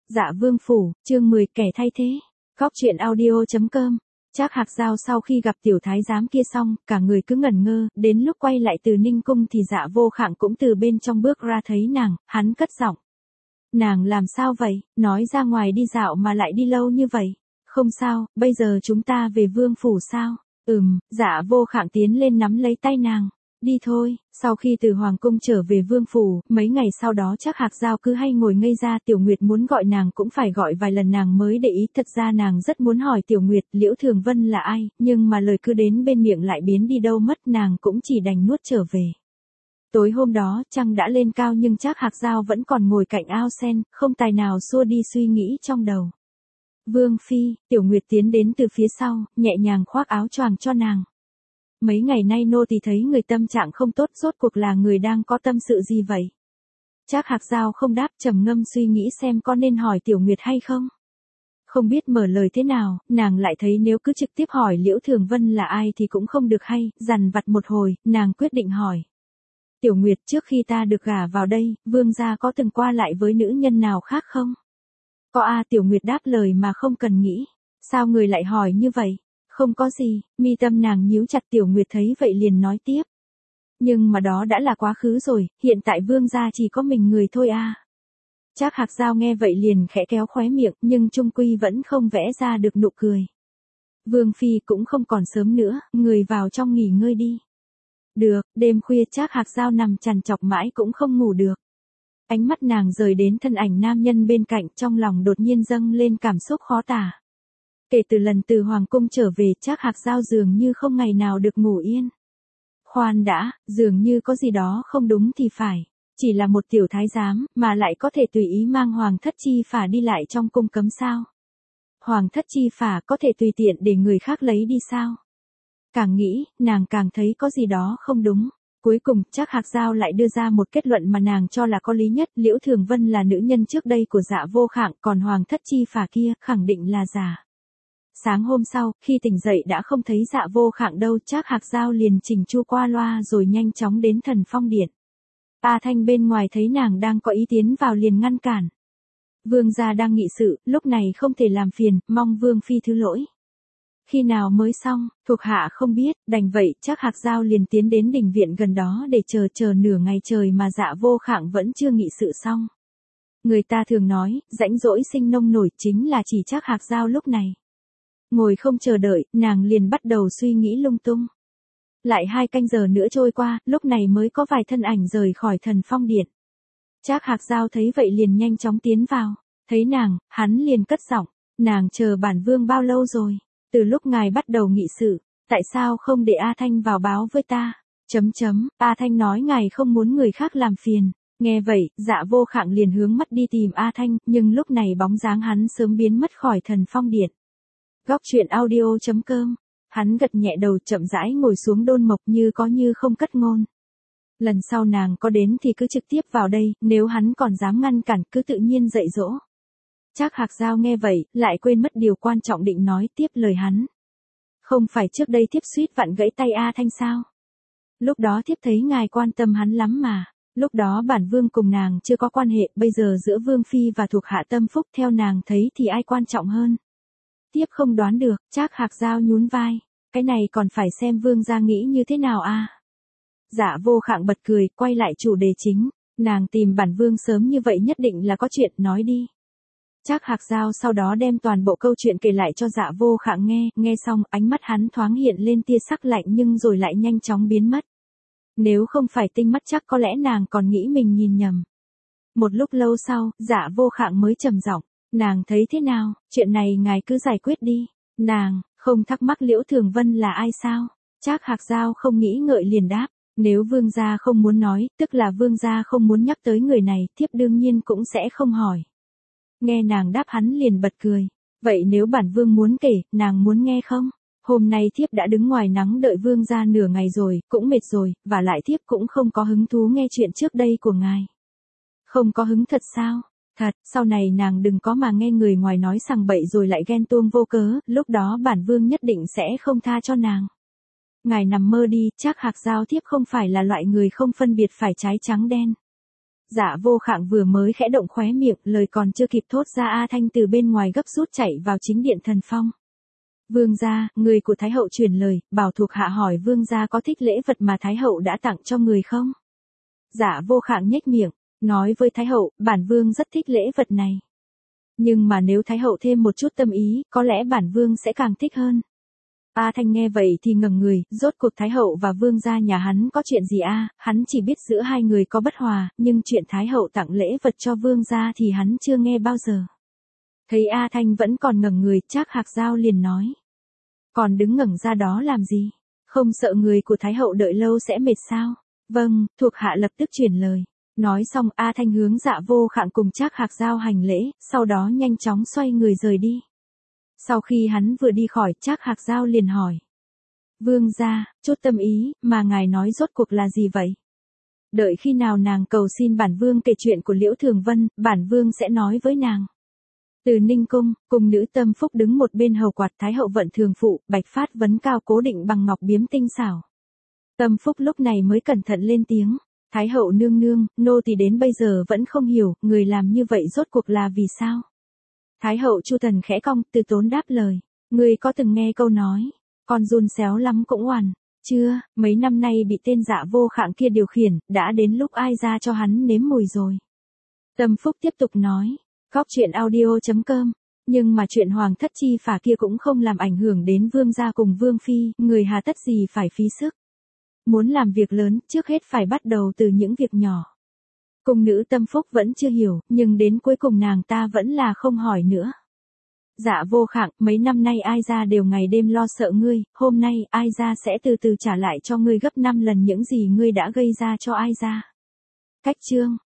Dạ Vương Phủ, chương 10 kẻ thay thế. Góc truyện audio.com. Trác Hạc Giao sau khi gặp tiểu thái giám kia xong, cả người cứ ngẩn ngơ, đến lúc quay lại từ Ninh Cung thì Dạ Vô Khạng cũng từ bên trong bước ra thấy nàng, hắn cất giọng. Nàng làm sao vậy, nói ra ngoài đi dạo mà lại đi lâu như vậy. Không sao, bây giờ chúng ta về Vương Phủ sao? Dạ Vô Khạng tiến lên nắm lấy tay nàng. Đi thôi, sau khi từ Hoàng Cung trở về Vương Phủ, mấy ngày sau đó Trác Hạc Giao cứ hay ngồi ngây ra. Tiểu Nguyệt muốn gọi nàng cũng phải gọi vài lần nàng mới để ý. Thật ra nàng rất muốn hỏi Tiểu Nguyệt Liễu Thường Vân là ai, nhưng mà lời cứ đến bên miệng lại biến đi đâu mất, nàng cũng chỉ đành nuốt trở về. Tối hôm đó, trăng đã lên cao nhưng Trác Hạc Giao vẫn còn ngồi cạnh ao sen, không tài nào xua đi suy nghĩ trong đầu. Vương Phi, Tiểu Nguyệt tiến đến từ phía sau, nhẹ nhàng khoác áo choàng cho nàng. Mấy ngày nay nô tỳ thấy người tâm trạng không tốt, rốt cuộc là người đang có tâm sự gì vậy? Trác Hạc Giao không đáp, trầm ngâm suy nghĩ xem có nên hỏi Tiểu Nguyệt hay không. Không biết mở lời thế nào, nàng lại thấy nếu cứ trực tiếp hỏi Liễu Thường Vân là ai thì cũng không được hay, dằn vặt một hồi, nàng quyết định hỏi. Tiểu Nguyệt, trước khi ta được gả vào đây, vương gia có từng qua lại với nữ nhân nào khác không? Có a. Tiểu Nguyệt đáp lời mà không cần nghĩ. Sao người lại hỏi như vậy? Không có gì, mi tâm nàng nhíu chặt. Tiểu Nguyệt thấy vậy liền nói tiếp. Nhưng mà đó đã là quá khứ rồi, hiện tại vương gia chỉ có mình người thôi a. Trác Hạc Giao nghe vậy liền khẽ kéo khóe miệng, nhưng chung quy vẫn không vẽ ra được nụ cười. Vương Phi cũng không còn sớm nữa, người vào trong nghỉ ngơi đi. Được, đêm khuya Trác Hạc Giao nằm trằn trọc mãi cũng không ngủ được. Ánh mắt nàng rời đến thân ảnh nam nhân bên cạnh, trong lòng đột nhiên dâng lên cảm xúc khó tả. Kể từ lần từ Hoàng Cung trở về, Trác Hạc Giao dường như không ngày nào được ngủ yên. Khoan đã, dường như có gì đó không đúng thì phải. Chỉ là một tiểu thái giám, mà lại có thể tùy ý mang hoàng thất chi phả đi lại trong cung cấm sao? Hoàng thất chi phả có thể tùy tiện để người khác lấy đi sao? Càng nghĩ, nàng càng thấy có gì đó không đúng. Cuối cùng, Trác Hạc Giao lại đưa ra một kết luận mà nàng cho là có lý nhất. Liễu Thường Vân là nữ nhân trước đây của Dạ Vô Khạng, còn hoàng thất chi phả kia khẳng định là giả. Sáng hôm sau, khi tỉnh dậy đã không thấy Dạ Vô Khạng đâu, Trác Hạc Giao liền chỉnh chu qua loa rồi nhanh chóng đến Thần Phong Điện. A Thanh bên ngoài thấy nàng đang có ý tiến vào liền ngăn cản. Vương gia đang nghị sự, lúc này không thể làm phiền, mong Vương Phi thứ lỗi. Khi nào mới xong, thuộc hạ không biết, đành vậy, Trác Hạc Giao liền tiến đến đình viện gần đó để chờ nửa ngày trời mà Dạ Vô Khạng vẫn chưa nghị sự xong. Người ta thường nói, rãnh rỗi sinh nông nổi, chính là chỉ Trác Hạc Giao lúc này. Ngồi không chờ đợi, nàng liền bắt đầu suy nghĩ lung tung. Lại 2 canh giờ nữa trôi qua, lúc này mới có vài thân ảnh rời khỏi Thần Phong Điện. Trác Hạc Giao thấy vậy liền nhanh chóng tiến vào. Thấy nàng, hắn liền cất giọng. Nàng chờ bản vương bao lâu rồi? Từ lúc ngài bắt đầu nghị sự, tại sao không để A Thanh vào báo với ta? A Thanh nói ngài không muốn người khác làm phiền. Nghe vậy, Dạ Vô Khạng liền hướng mắt đi tìm A Thanh, nhưng lúc này bóng dáng hắn sớm biến mất khỏi Thần Phong Điện. Góc truyện audio.com. Hắn gật nhẹ đầu, chậm rãi ngồi xuống đôn mộc như có như không cất ngôn. Lần sau nàng có đến thì cứ trực tiếp vào đây, nếu hắn còn dám ngăn cản cứ tự nhiên dạy dỗ. Trác Hạc Giao nghe vậy, lại quên mất điều quan trọng định nói tiếp lời hắn. Không phải trước đây thiếp suýt vặn gãy tay A Thanh sao? Lúc đó thiếp thấy ngài quan tâm hắn lắm mà. Lúc đó bản vương cùng nàng chưa có quan hệ, bây giờ giữa Vương Phi và thuộc hạ tâm phúc, theo nàng thấy thì ai quan trọng hơn? Thiếp không đoán được. Trác Hạc Giao nhún vai. Cái này còn phải xem vương gia nghĩ như thế nào a. Dạ Vô Khạng bật cười, quay lại chủ đề chính. Nàng tìm bản vương sớm như vậy nhất định là có chuyện, nói đi. Trác Hạc Giao sau đó đem toàn bộ câu chuyện kể lại cho Dạ Vô Khạng nghe xong ánh mắt hắn thoáng hiện lên tia sắc lạnh nhưng rồi lại nhanh chóng biến mất. Nếu không phải tinh mắt chắc có lẽ nàng còn nghĩ mình nhìn nhầm. Một lúc lâu sau, Dạ Vô Khạng mới trầm giọng. Nàng thấy thế nào, chuyện này ngài cứ giải quyết đi. Nàng, không thắc mắc Liễu Thường Vân là ai sao? Trác Hạc Giao không nghĩ ngợi liền đáp. Nếu vương gia không muốn nói, tức là vương gia không muốn nhắc tới người này, thiếp đương nhiên cũng sẽ không hỏi. Nghe nàng đáp hắn liền bật cười. Vậy nếu bản vương muốn kể, nàng muốn nghe không? Hôm nay thiếp đã đứng ngoài nắng đợi vương gia nửa ngày rồi, cũng mệt rồi, và lại thiếp cũng không có hứng thú nghe chuyện trước đây của ngài. Không có hứng thật sao? Thật, sau này nàng đừng có mà nghe người ngoài nói sằng bậy rồi lại ghen tuông vô cớ, lúc đó bản vương nhất định sẽ không tha cho nàng. Ngài nằm mơ đi, Trác Hạc Giao thiếp không phải là loại người không phân biệt phải trái trắng đen. Dạ Vô Khạng vừa mới khẽ động khóe miệng, lời còn chưa kịp thốt ra A Thanh từ bên ngoài gấp rút chạy vào chính điện thần phong. Vương gia, người của Thái hậu truyền lời, bảo thuộc hạ hỏi vương gia có thích lễ vật mà Thái hậu đã tặng cho người không? Dạ Vô Khạng nhếch miệng, nói với Thái hậu, bản vương rất thích lễ vật này. Nhưng mà nếu Thái hậu thêm một chút tâm ý, có lẽ bản vương sẽ càng thích hơn. A Thanh nghe vậy thì ngẩng người, rốt cuộc Thái hậu và vương gia nhà hắn có chuyện gì a? Hắn chỉ biết giữa hai người có bất hòa, nhưng chuyện Thái hậu tặng lễ vật cho vương gia thì hắn chưa nghe bao giờ. Thấy A Thanh vẫn còn ngẩng người, Trác Hạc Giao liền nói. Còn đứng ngẩng ra đó làm gì? Không sợ người của Thái hậu đợi lâu sẽ mệt sao? Vâng, thuộc hạ lập tức truyền lời. Nói xong A Thanh hướng Dạ Vô Khạng cùng Trác Hạc Giao hành lễ, sau đó nhanh chóng xoay người rời đi. Sau khi hắn vừa đi khỏi, Trác Hạc Giao liền hỏi. Vương gia, chút tâm ý, mà ngài nói rốt cuộc là gì vậy? Đợi khi nào nàng cầu xin bản vương kể chuyện của Liễu Thường Vân, bản vương sẽ nói với nàng. Từ Ninh Cung, cùng nữ Tâm Phúc đứng một bên hầu quạt Thái hậu vận thường phụ, bạch phát vấn cao cố định bằng ngọc biếm tinh xảo. Tâm Phúc lúc này mới cẩn thận lên tiếng. Thái hậu nương nương, nô tỳ đến bây giờ vẫn không hiểu, người làm như vậy rốt cuộc là vì sao? Thái hậu Chu Thần khẽ cong, từ tốn đáp lời. Người có từng nghe câu nói, con giun xéo lắm cũng oằn. Chưa, mấy năm nay bị tên Dạ Vô Khạng kia điều khiển, đã đến lúc ai ra cho hắn nếm mùi rồi. Tâm Phúc tiếp tục nói. Góc truyện audio.com. Nhưng mà chuyện hoàng thất chi phả kia cũng không làm ảnh hưởng đến vương gia cùng vương phi, người hà tất gì phải phí sức. Muốn làm việc lớn, trước hết phải bắt đầu từ những việc nhỏ. Cung nữ Tâm Phúc vẫn chưa hiểu, nhưng đến cuối cùng nàng ta vẫn là không hỏi nữa. Dạ Vô Khạng, mấy năm nay ai ra đều ngày đêm lo sợ ngươi, hôm nay ai ra sẽ từ từ trả lại cho ngươi gấp 5 lần những gì ngươi đã gây ra cho ai ra. Cách chương